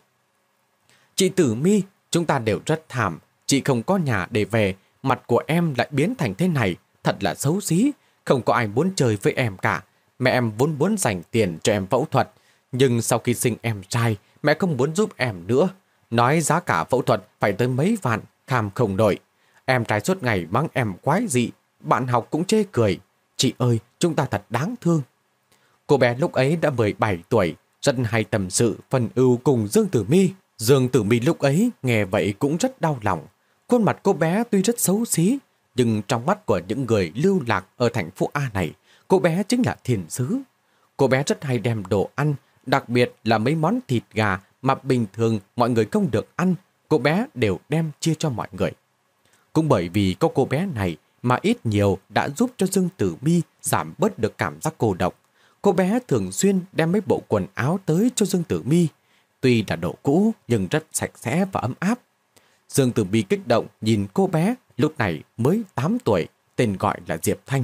Chị Tử Mi, chúng ta đều rất thảm. Chị không có nhà để về, mặt của em lại biến thành thế này, thật là xấu xí. Không có ai muốn chơi với em cả. Mẹ em vốn muốn dành tiền cho em phẫu thuật, nhưng sau khi sinh em trai, mẹ không muốn giúp em nữa. Nói giá cả phẫu thuật phải tới mấy vạn, kham không nổi. Em trai suốt ngày mắng em quái dị, bạn học cũng chê cười. Chị ơi, chúng ta thật đáng thương. Cô bé lúc ấy đã 17 tuổi, rất hay tâm sự phần ưu cùng Dương Tử Mi. Dương Tử Mi lúc ấy nghe vậy cũng rất đau lòng. Khuôn mặt cô bé tuy rất xấu xí, nhưng trong mắt của những người lưu lạc ở thành phố A này, cô bé chính là thiên sứ. Cô bé rất hay đem đồ ăn, đặc biệt là mấy món thịt gà mà bình thường mọi người không được ăn, cô bé đều đem chia cho mọi người. Cũng bởi vì có cô bé này mà ít nhiều đã giúp cho Dương Tử Mi giảm bớt được cảm giác cô độc. Cô bé thường xuyên đem mấy bộ quần áo tới cho Dương Tử Mi. Tuy là đồ cũ nhưng rất sạch sẽ và ấm áp. Dương Tử Mi kích động nhìn cô bé lúc này mới 8 tuổi, tên gọi là Diệp Thanh.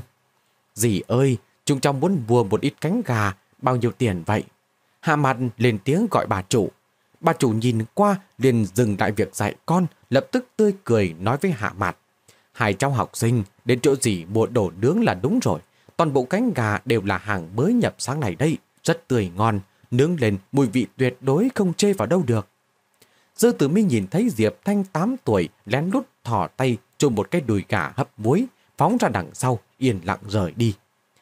Dì ơi, chúng cháu muốn mua một ít cánh gà, bao nhiêu tiền vậy? Hạ Mặt lên tiếng gọi bà chủ. Bà chủ nhìn qua liền dừng lại việc dạy con, lập tức tươi cười nói với Hạ Mặt. Hai cháu học sinh đến chỗ dì mua đồ nướng là đúng rồi. Toàn bộ cánh gà đều là hàng mới nhập sáng này đây, rất tươi ngon, nướng lên mùi vị tuyệt đối không chê vào đâu được. Dương Tử Mi nhìn thấy Diệp Thanh 8 tuổi lén lút thò tay chôm một cái đùi gà hấp muối, phóng ra đằng sau, yên lặng rời đi.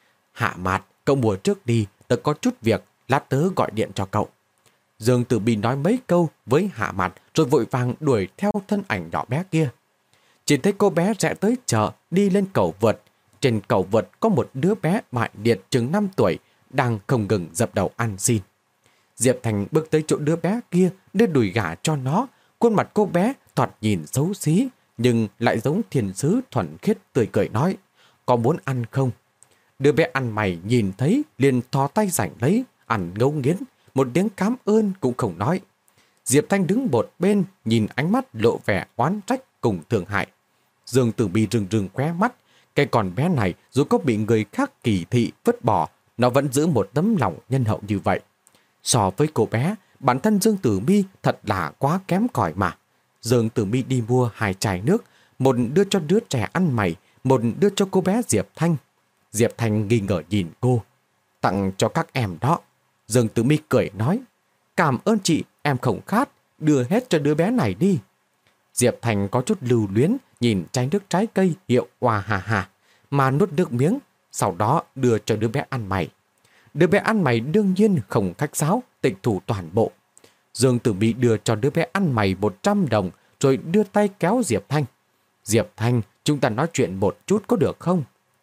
Hạ Mạt, cậu mua trước đi, tớ có chút việc, lát tớ gọi điện cho cậu. Dương Tử Mi nói mấy câu với Hạ Mạt rồi vội vàng đuổi theo thân ảnh nhỏ bé kia. Chỉ thấy cô bé rẽ tới chợ, đi lên cầu vượt. Trên cầu vượt có một đứa bé mại điệt chừng 5 tuổi, đang không ngừng dập đầu ăn xin. Diệp Thành bước tới chỗ đứa bé kia, đưa đùi gà cho nó. Khuôn mặt cô bé thoạt nhìn xấu xí, nhưng lại giống thiên sứ thuần khiết tươi cười nói, có muốn ăn không? Đứa bé ăn mày nhìn thấy liền thò tay giành lấy, ăn ngấu nghiến, một tiếng cảm ơn cũng không nói. Diệp Thanh đứng một bên, nhìn ánh mắt lộ vẻ oán trách cùng thương hại. Dương Tử Mi rừng rừng khóe mắt, cái con bé này dù có bị người khác kỳ thị vứt bỏ, nó vẫn giữ một tấm lòng nhân hậu như vậy. So với cô bé, bản thân Dương Tử Mi thật là quá kém cỏi mà. Dương Tử Mi đi mua 2 chai nước, một đưa cho đứa trẻ ăn mày, một đưa cho cô bé Diệp Thanh. Diệp Thanh nghi ngờ nhìn cô. Tặng cho các em đó. Dương Tử Mi cười nói, cảm ơn chị, em không khát, đưa hết cho đứa bé này đi. Diệp Thanh có chút lưu luyến nhìn chai nước trái cây hiệu Hoa Hà Hà, mà nuốt nước miếng, sau đó đưa cho đứa bé ăn mày. Đứa bé ăn mày đương nhiên không khách sáo, tịch thủ toàn bộ. Dương Tử Mi đưa cho đứa bé ăn mày 100 đồng, rồi đưa tay kéo Diệp Thanh. Diệp Thanh, chúng ta nói chuyện một chút có được không?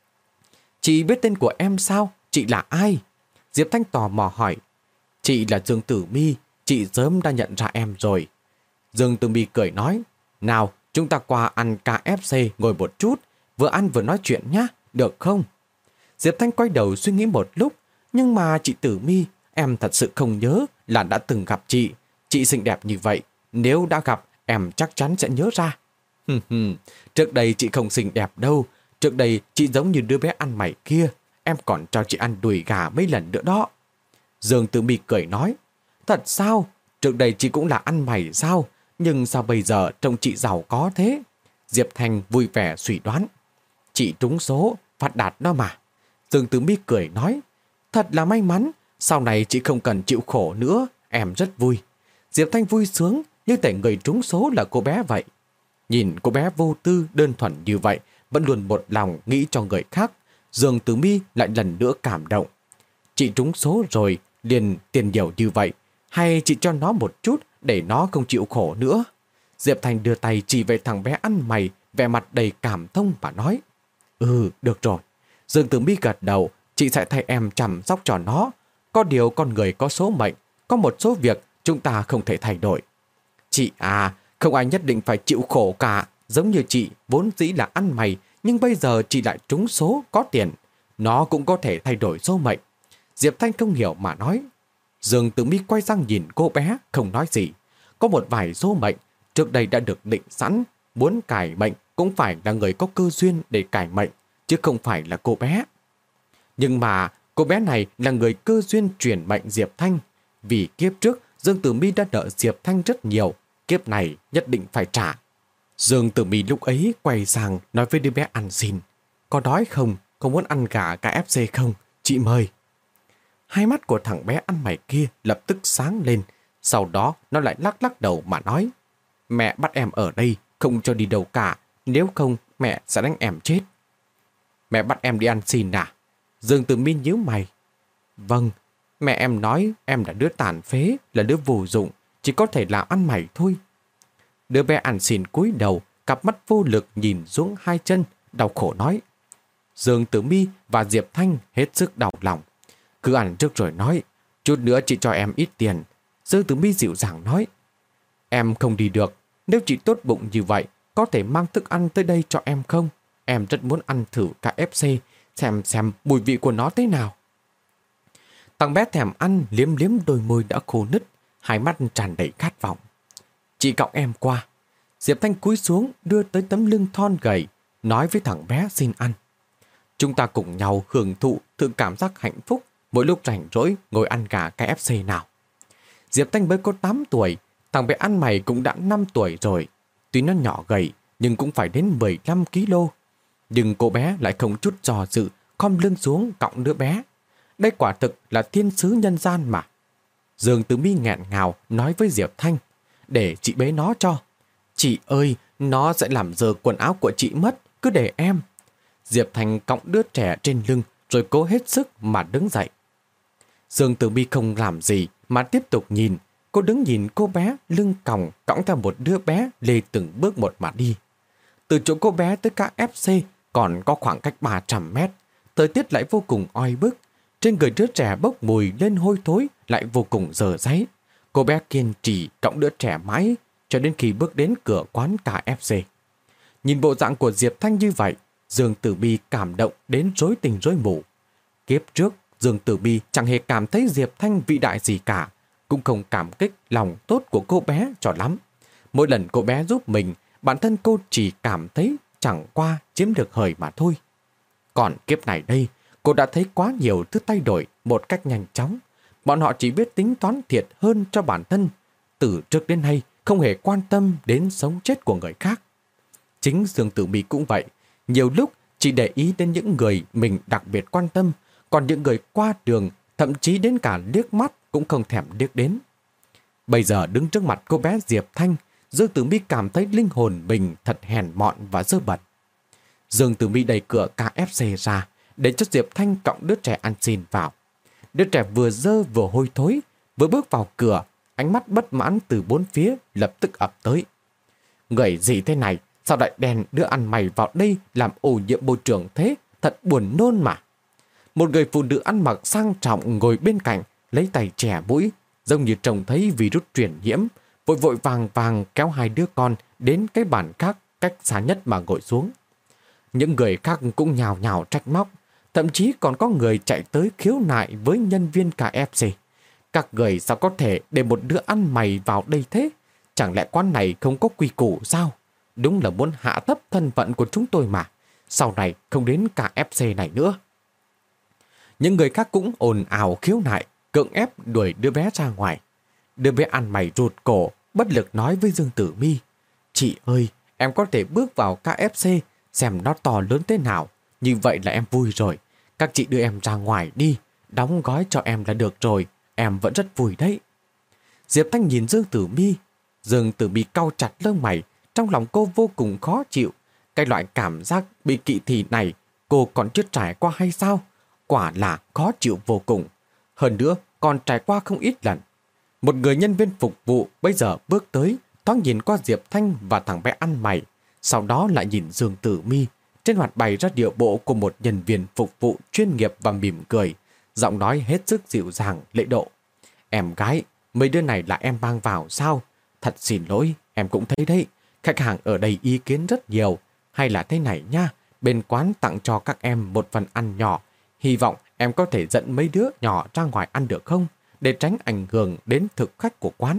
Chị biết tên của em sao? Chị là ai? Diệp Thanh tò mò hỏi. Chị là Dương Tử Mi, chị sớm đã nhận ra em rồi. Dương Tử Mi cười nói, nào, chúng ta qua ăn KFC ngồi một chút, vừa ăn vừa nói chuyện nhá, được không? Diệp Thanh quay đầu suy nghĩ một lúc, nhưng mà chị Tử Mi, em thật sự không nhớ là đã từng gặp chị. Chị xinh đẹp như vậy, nếu đã gặp, em chắc chắn sẽ nhớ ra. Trước đây chị không xinh đẹp đâu, trước đây chị giống như đứa bé ăn mày kia, em còn cho chị ăn đùi gà mấy lần nữa đó. Dương Tử Mi cười nói, thật sao? Trước đây chị cũng là ăn mày sao? Nhưng sao bây giờ trông chị giàu có thế? Diệp Thanh vui vẻ suy đoán. Chị trúng số, phát đạt đó mà. Dương Tử Mi cười nói, thật là may mắn, sau này chị không cần chịu khổ nữa, em rất vui. Diệp Thanh vui sướng, như thể người trúng số là cô bé vậy. Nhìn cô bé vô tư, đơn thuần như vậy, vẫn luôn một lòng nghĩ cho người khác, Dương Tử Mi lại lần nữa cảm động. Chị trúng số rồi, liền tiền nhiều như vậy, hay chị cho nó một chút để nó không chịu khổ nữa? Diệp Thanh đưa tay chỉ về thằng bé ăn mày, vẻ mặt đầy cảm thông và nói, được rồi. Dương Tử Mi gật đầu, chị sẽ thay em chăm sóc cho nó. Có điều con người có số mệnh, có một số việc chúng ta không thể thay đổi. Chị à, không ai nhất định phải chịu khổ cả, giống như chị vốn dĩ là ăn mày, nhưng bây giờ chị lại trúng số có tiền. Nó cũng có thể thay đổi số mệnh. Diệp Thanh không hiểu mà nói. Dương Tử Mi quay sang nhìn cô bé, không nói gì. Có một vài số mệnh trước đây đã được định sẵn, muốn cải mệnh cũng phải là người có cơ duyên để cải mệnh, chứ không phải là cô bé. Nhưng mà cô bé này là người cơ duyên chuyển mệnh Diệp Thanh. Vì kiếp trước Dương Tử Mi đã nợ Diệp Thanh rất nhiều, kiếp này nhất định phải trả. Dương Tử Mi lúc ấy quay sang nói với đứa bé ăn xin, có đói không? Có muốn ăn gà KFC không? Chị mời. Hai mắt của thằng bé ăn mày kia lập tức sáng lên, sau đó nó lại lắc lắc đầu mà nói, mẹ bắt em ở đây, không cho đi đâu cả, nếu không mẹ sẽ đánh em chết. Mẹ bắt em đi ăn xin à? Dương Tử Mi nhíu mày. Vâng, mẹ em nói em là đứa tàn phế, là đứa vô dụng, chỉ có thể làm ăn mày thôi. Đứa bé ăn xin cúi đầu, cặp mắt vô lực nhìn xuống hai chân, đau khổ nói. Dương Tử Mi và Diệp Thanh hết sức đau lòng. Cứ ăn trước rồi nói, chút nữa chị cho em ít tiền. Dương Tử Mi dịu dàng nói, em không đi được, nếu chị tốt bụng như vậy, có thể mang thức ăn tới đây cho em không? em rất muốn ăn thử KFC, xem mùi vị của nó thế nào. Thằng bé thèm ăn, liếm liếm đôi môi đã khô nứt, hai mắt tràn đầy khát vọng. Chị cõng em qua. Diệp Thanh cúi xuống, đưa tới tấm lưng thon gầy, nói với thằng bé xin ăn. Chúng ta cùng nhau hưởng thụ thử cảm giác hạnh phúc mỗi lúc rảnh rỗi ngồi ăn gà KFC nào. Diệp Thanh mới có 8 tuổi, thằng bé ăn mày cũng đã 5 tuổi rồi. Tuy nó nhỏ gầy, nhưng cũng phải đến 15 kg. Nhưng cô bé lại không chút dò dự, khom lưng xuống cõng đứa bé. Đây quả thực là thiên sứ nhân gian mà. Dương Tử Mi nghẹn ngào nói với Diệp Thanh, để chị bế nó cho. Chị ơi, nó sẽ làm dơ quần áo của chị mất, cứ để em. Diệp Thanh cõng đứa trẻ trên lưng rồi cố hết sức mà đứng dậy. Dương Tử Mi không làm gì mà tiếp tục nhìn. Cô đứng nhìn cô bé lưng còng cõng theo một đứa bé lê từng bước một mà đi. Từ chỗ cô bé tới KFC còn có khoảng cách 300 mét. Thời tiết lại vô cùng oi bức. Trên người đứa trẻ bốc mùi lên hôi thối lại vô cùng dở dáy. Cô bé kiên trì cõng đứa trẻ mãi cho đến khi bước đến cửa quán KFC. Nhìn bộ dạng của Diệp Thanh như vậy, Dương Tử Mi cảm động đến rối tình rối mù. Kiếp trước, Dương Tử Mi chẳng hề cảm thấy Diệp Thanh vĩ đại gì cả, cũng không cảm kích lòng tốt của cô bé cho lắm. Mỗi lần cô bé giúp mình, bản thân cô chỉ cảm thấy chẳng qua chiếm được hời mà thôi. Còn kiếp này đây, cô đã thấy quá nhiều thứ thay đổi một cách nhanh chóng. Bọn họ chỉ biết tính toán thiệt hơn cho bản thân. Từ trước đến nay, không hề quan tâm đến sống chết của người khác. Chính Dương Tử Mi cũng vậy. Nhiều lúc chỉ để ý đến những người mình đặc biệt quan tâm, còn những người qua đường, thậm chí đến cả liếc mắt cũng không thèm liếc đến. Bây giờ đứng trước mặt cô bé Diệp Thanh, Dương Tử Mi cảm thấy linh hồn mình thật hèn mọn và dơ bẩn. Dương Tử Mi đẩy cửa KFC ra, để cho Diệp Thanh cõng đứa trẻ ăn xin vào. Đứa trẻ vừa dơ vừa hôi thối, vừa bước vào cửa, ánh mắt bất mãn từ bốn phía lập tức ập tới. Người gì thế này, sao lại đèn đưa ăn mày vào đây làm ô nhiễm môi trường thế, thật buồn nôn mà. Một người phụ nữ ăn mặc sang trọng ngồi bên cạnh, lấy tay chẻ mũi, giống như trông thấy virus truyền nhiễm, vội vội vàng vàng kéo hai đứa con đến cái bàn khác cách xa nhất mà ngồi xuống. Những người khác cũng nhào nhào trách móc, thậm chí còn có người chạy tới khiếu nại với nhân viên KFC. Các người sao có thể để một đứa ăn mày vào đây thế? Chẳng lẽ quán này không có quy củ sao? Đúng là muốn hạ thấp thân phận của chúng tôi mà. Sau này không đến KFC này nữa. Những người khác cũng ồn ào khiếu nại, cưỡng ép đuổi đứa bé ra ngoài. Đứa bé ăn mày rụt cổ, bất lực nói với Dương Tử Mi. Chị ơi, em có thể bước vào KFC xem nó to lớn thế nào. Như vậy là em vui rồi. Các chị đưa em ra ngoài đi, đóng gói cho em là được rồi. Em vẫn rất vui đấy. Diệp Thanh nhìn Dương Tử Mi. Dương Tử Mi cau chặt lông mày, trong lòng cô vô cùng khó chịu. Cái loại cảm giác bị kỵ thị này cô còn chưa trải qua hay sao? Quả là khó chịu vô cùng. Hơn nữa còn trải qua không ít lần. Một người nhân viên phục vụ bây giờ bước tới, thoáng nhìn qua Diệp Thanh và thằng bé ăn mày, sau đó lại nhìn Dương Tử Mi. Trên mặt bày ra điệu bộ của một nhân viên phục vụ chuyên nghiệp và mỉm cười, giọng nói hết sức dịu dàng, lễ độ. Em gái, mấy đứa này là em mang vào sao? Thật xin lỗi, em cũng thấy đấy. Khách hàng ở đây ý kiến rất nhiều. Hay là thế này nha, bên quán tặng cho các em một phần ăn nhỏ. Hy vọng em có thể dẫn mấy đứa nhỏ ra ngoài ăn được không? Để tránh ảnh hưởng đến thực khách của quán.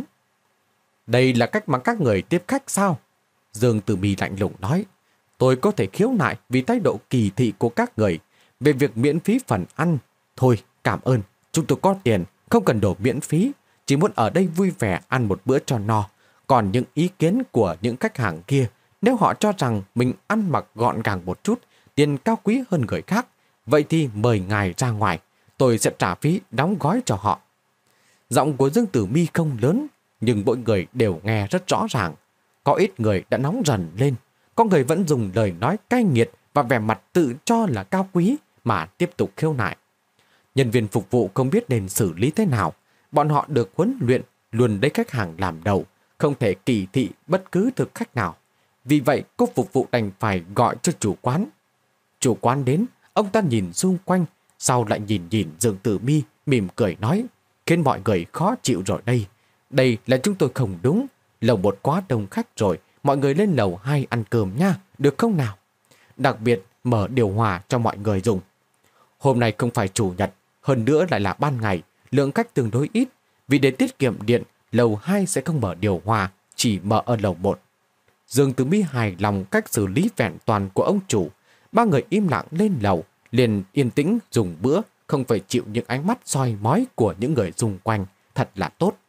Đây là cách mà các người tiếp khách sao? Dương Tử Mi lạnh lùng nói. Tôi có thể khiếu nại vì thái độ kỳ thị của các người về việc miễn phí phần ăn. Thôi, cảm ơn, chúng tôi có tiền, không cần đồ miễn phí, chỉ muốn ở đây vui vẻ ăn một bữa cho no. Còn những ý kiến của những khách hàng kia, nếu họ cho rằng mình ăn mặc gọn gàng một chút, tiền cao quý hơn người khác, vậy thì mời ngài ra ngoài, tôi sẽ trả phí đóng gói cho họ. Giọng của Dương Tử Mi không lớn, nhưng mỗi người đều nghe rất rõ ràng. Có ít người đã nóng dần lên, có người vẫn dùng lời nói cay nghiệt và vẻ mặt tự cho là cao quý mà tiếp tục khiêu nại. Nhân viên phục vụ không biết nên xử lý thế nào. Bọn họ được huấn luyện luôn lấy khách hàng làm đầu, không thể kỳ thị bất cứ thực khách nào. Vì vậy cô phục vụ đành phải gọi cho chủ quán. Chủ quán đến, ông ta nhìn xung quanh, sau lại nhìn Dương Tử Mi, mỉm cười nói, khiến mọi người khó chịu rồi đây. Đây là chúng tôi không đúng, lầu một quá đông khách rồi, mọi người lên lầu 2 ăn cơm nha, được không nào? đặc biệt mở điều hòa cho mọi người dùng. Hôm nay không phải chủ nhật, hơn nữa lại là ban ngày, lượng khách tương đối ít, vì để tiết kiệm điện, lầu 2 sẽ không mở điều hòa, chỉ mở ở lầu 1. Dương Tử Mi hài lòng cách xử lý vẹn toàn của ông chủ. Ba người im lặng lên lầu, liền yên tĩnh dùng bữa, không phải chịu những ánh mắt soi mói của những người xung quanh, thật là tốt.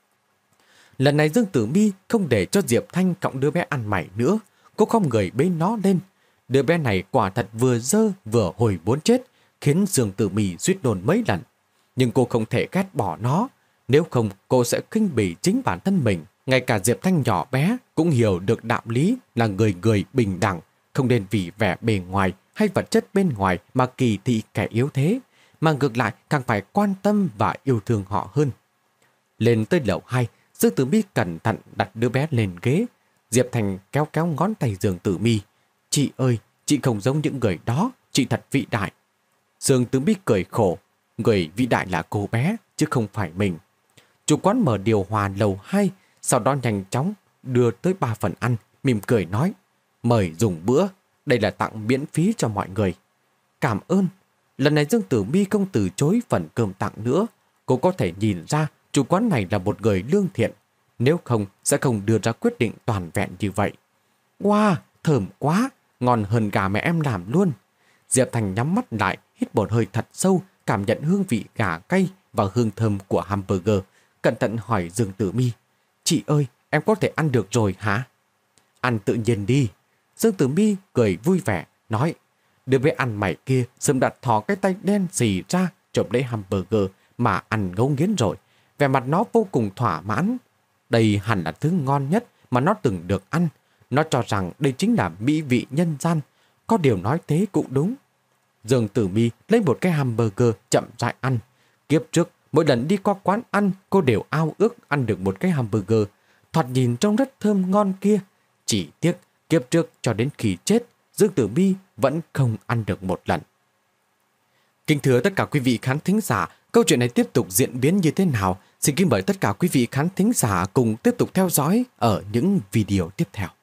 Lần này Dương Tử Mi không để cho Diệp Thanh cộng đứa bé ăn mày nữa, cô không người bế nó lên. Đứa bé này quả thật vừa dơ vừa hồi muốn chết, khiến Dương Tử Mi suýt nôn mấy lần. Nhưng cô không thể ghét bỏ nó, nếu không cô sẽ khinh bỉ chính bản thân mình. Ngay cả Diệp Thanh nhỏ bé cũng hiểu được đạo lý là người người bình đẳng, không nên vì vẻ bề ngoài hay vật chất bên ngoài mà kỳ thị kẻ yếu thế, mà ngược lại càng phải quan tâm và yêu thương họ hơn. Lên tới lầu 2, Dương Tử Mi cẩn thận đặt đứa bé lên ghế. Diệp Thanh kéo kéo ngón tay Dương Tử Mi. Chị ơi, chị không giống những người đó, chị thật vĩ đại. Dương Tử Mi cười khổ, người vĩ đại là cô bé, chứ không phải mình. Chủ quán mở điều hòa lầu 2, sau đó nhanh chóng đưa tới 3 phần ăn, mỉm cười nói, mời dùng bữa, đây là tặng miễn phí cho mọi người. Cảm ơn. Lần này Dương Tử Mi không từ chối phần cơm tặng nữa. Cô có thể nhìn ra chủ quán này là một người lương thiện, nếu không sẽ không đưa ra quyết định toàn vẹn như vậy. Wow, thơm quá, ngon hơn gà mẹ em làm luôn. Diệp Thành nhắm mắt lại, hít một hơi thật sâu, cảm nhận hương vị gà cay và hương thơm của hamburger, cẩn thận hỏi Dương Tử Mi, chị ơi, em có thể ăn được rồi hả? Ăn tự nhiên đi. Dương Tử Mi cười vui vẻ, nói, đứa bé ăn mày kia sớm đặt thò cái tay đen xì ra chộp lấy hamburger mà ăn ngấu nghiến rồi. Vẻ mặt nó vô cùng thỏa mãn. Đây hẳn là thứ ngon nhất mà nó từng được ăn. Nó cho rằng đây chính là mỹ vị nhân gian. Có điều nói thế cũng đúng. Dương Tử Mi lấy một cái hamburger chậm rãi ăn. Kiếp trước, mỗi lần đi qua quán ăn, cô đều ao ước ăn được một cái hamburger. Thoạt nhìn trông rất thơm ngon kia. Chỉ tiếc, kiếp trước cho đến khi chết, Dương Tử Mi vẫn không ăn được một lần. Kính thưa tất cả quý vị khán thính giả, câu chuyện này tiếp tục diễn biến như thế nào? Xin kính mời tất cả quý vị khán thính giả cùng tiếp tục theo dõi ở những video tiếp theo.